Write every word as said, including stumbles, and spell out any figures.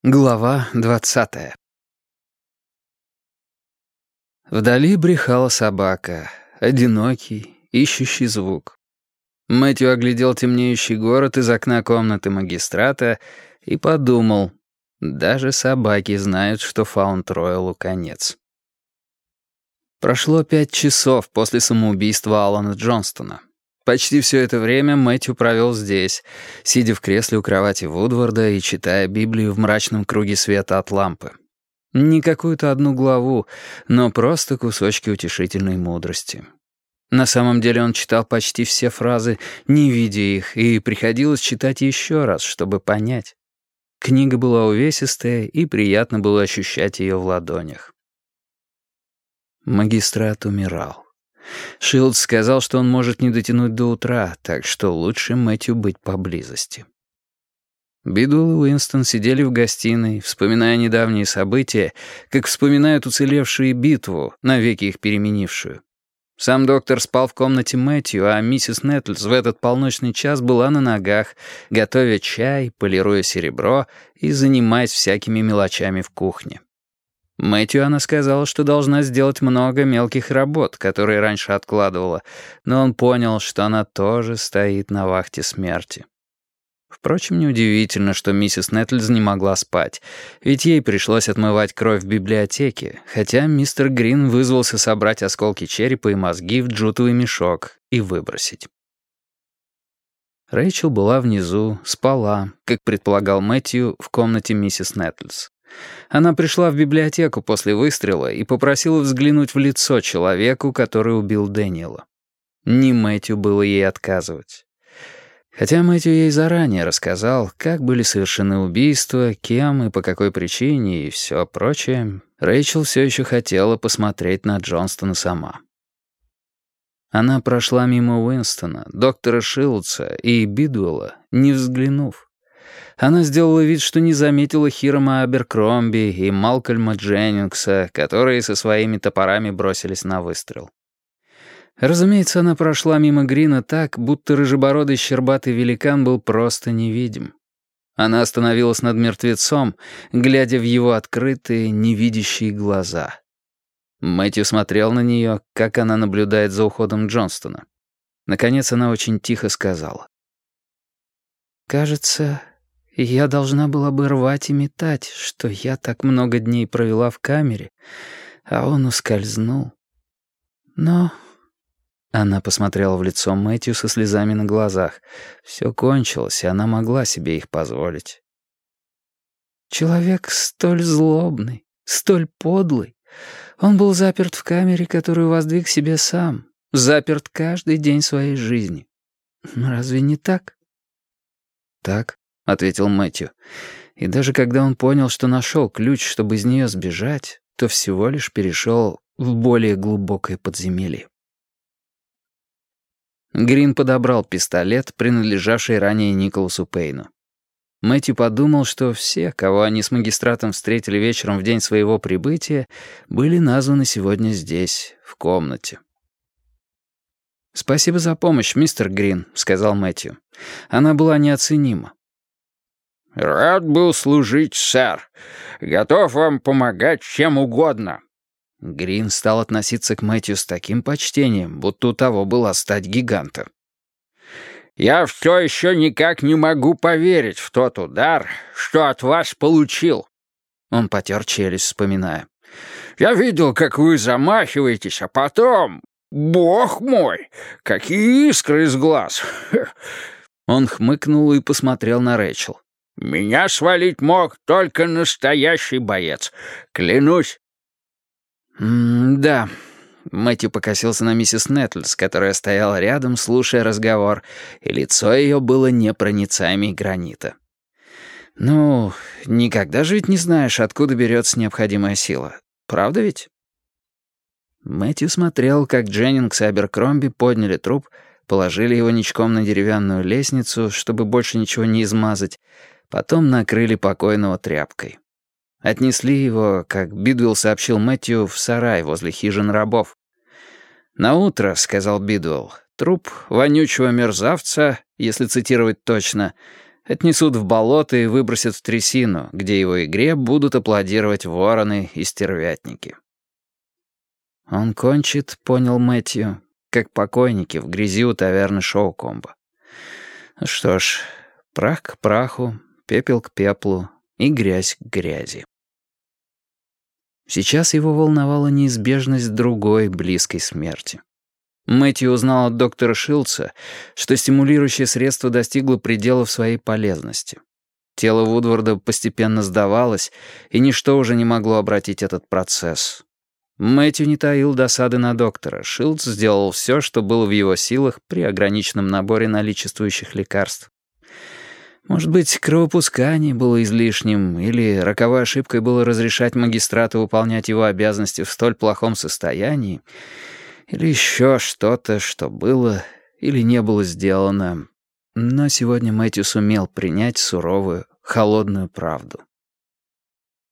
Глава двадцатая. Вдали брехала собака, одинокий, ищущий звук. Мэтью оглядел темнеющий город из окна комнаты магистрата и подумал, даже собаки знают, что Фаунд-Роялу конец. Прошло пять часов после самоубийства Алана Джонстона. Почти все это время Мэтью провел здесь, сидя в кресле у кровати Вудварда и читая Библию в мрачном круге света от лампы. Не какую-то одну главу, но просто кусочки утешительной мудрости. На самом деле он читал почти все фразы, не видя их, и приходилось читать еще раз, чтобы понять. Книга была увесистая, и приятно было ощущать ее в ладонях. Магистрат умирал. Шилдс сказал, что он может не дотянуть до утра, так что лучше Мэтью быть поблизости. Бидуэлл и Уинстон сидели в гостиной, вспоминая недавние события, как вспоминают уцелевшие битву, навеки их переменившую. Сам доктор спал в комнате Мэтью, а миссис Нэттлз в этот полночный час была на ногах, готовя чай, полируя серебро и занимаясь всякими мелочами в кухне. Мэтью она сказала, что должна сделать много мелких работ, которые раньше откладывала, но он понял, что она тоже стоит на вахте смерти. Впрочем, неудивительно, что миссис Нэттлз не могла спать, ведь ей пришлось отмывать кровь в библиотеке, хотя мистер Грин вызвался собрать осколки черепа и мозги в джутовый мешок и выбросить. Рэйчел была внизу, спала, как предполагал Мэтью, в комнате миссис Нэттлз. Она пришла в библиотеку после выстрела и попросила взглянуть в лицо человеку, который убил Дэниела. Не Мэтью было ей отказывать. Хотя Мэтью ей заранее рассказал, как были совершены убийства, кем и по какой причине и все прочее, Рэйчел все еще хотела посмотреть на Джонстона сама. Она прошла мимо Уинстона, доктора Шилдса и Бидуэлла, не взглянув. Она сделала вид, что не заметила Хирама Аберкромби и Малкольма Дженнингса, которые со своими топорами бросились на выстрел. Разумеется, она прошла мимо Грина так, будто рыжебородый щербатый великан был просто невидим. Она остановилась над мертвецом, глядя в его открытые, невидящие глаза. Мэтью смотрел на нее, как она наблюдает за уходом Джонстона. Наконец она очень тихо сказала: «Кажется, я должна была бы рвать и метать, что я так много дней провела в камере, а он ускользнул. Но...» Она посмотрела в лицо Мэтью со слезами на глазах. Все кончилось, и она могла себе их позволить. «Человек столь злобный, столь подлый. Он был заперт в камере, которую воздвиг себе сам, заперт каждый день своей жизни. Разве не так?» «Так», — ответил Мэтью. И даже когда он понял, что нашел ключ, чтобы из нее сбежать, то всего лишь перешел в более глубокое подземелье. Грин подобрал пистолет, принадлежавший ранее Николасу Пейну. Мэтью подумал, что все, кого они с магистратом встретили вечером в день своего прибытия, были названы сегодня здесь, в комнате. «Спасибо за помощь, мистер Грин», — сказал Мэтью. «Она была неоценима». «Рад был служить, сэр. Готов вам помогать чем угодно». Грин стал относиться к Мэтью с таким почтением, будто у того была стать гиганта. «Я все еще никак не могу поверить в тот удар, что от вас получил». Он потер челюсть, вспоминая. «Я видел, как вы замахиваетесь, а потом... Бог мой, какие искры из глаз!» Он хмыкнул и посмотрел на Рэйчел. «Меня свалить мог только настоящий боец. Клянусь». «М-да». Мэтью покосился на миссис Нэттлз, которая стояла рядом, слушая разговор, и лицо ее было непроницаемей гранита. «Ну, никогда же ведь не знаешь, откуда берется необходимая сила. Правда ведь?» Мэтью смотрел, как Дженнингс и Аберкромби подняли труп, положили его ничком на деревянную лестницу, чтобы больше ничего не измазать, потом накрыли покойного тряпкой. Отнесли его, как Бидуэлл сообщил Мэтью, в сарай возле хижин рабов. «Наутро», — сказал Бидуэлл, — «труп вонючего мерзавца, если цитировать точно, Отнесут в болото и выбросят в трясину, где его игре будут аплодировать вороны и стервятники. Он кончит, понял Мэтью, как покойники в грязи у таверны Шоукомба. Что ж, прах к праху, пепел к пеплу и грязь к грязи. Сейчас его волновала неизбежность другой близкой смерти. Мэтью узнал от доктора Шилдса, что стимулирующее средство достигло пределов своей полезности. Тело Вудварда постепенно сдавалось, и ничто уже не могло обратить этот процесс. Мэтью не таил досады на доктора. Шилдс сделал все, что было в его силах при ограниченном наборе наличествующих лекарств. Может быть, кровопускание было излишним, или роковой ошибкой было разрешать магистрату выполнять его обязанности в столь плохом состоянии, или еще что-то, что было или не было сделано. Но сегодня Мэтью сумел принять суровую, холодную правду.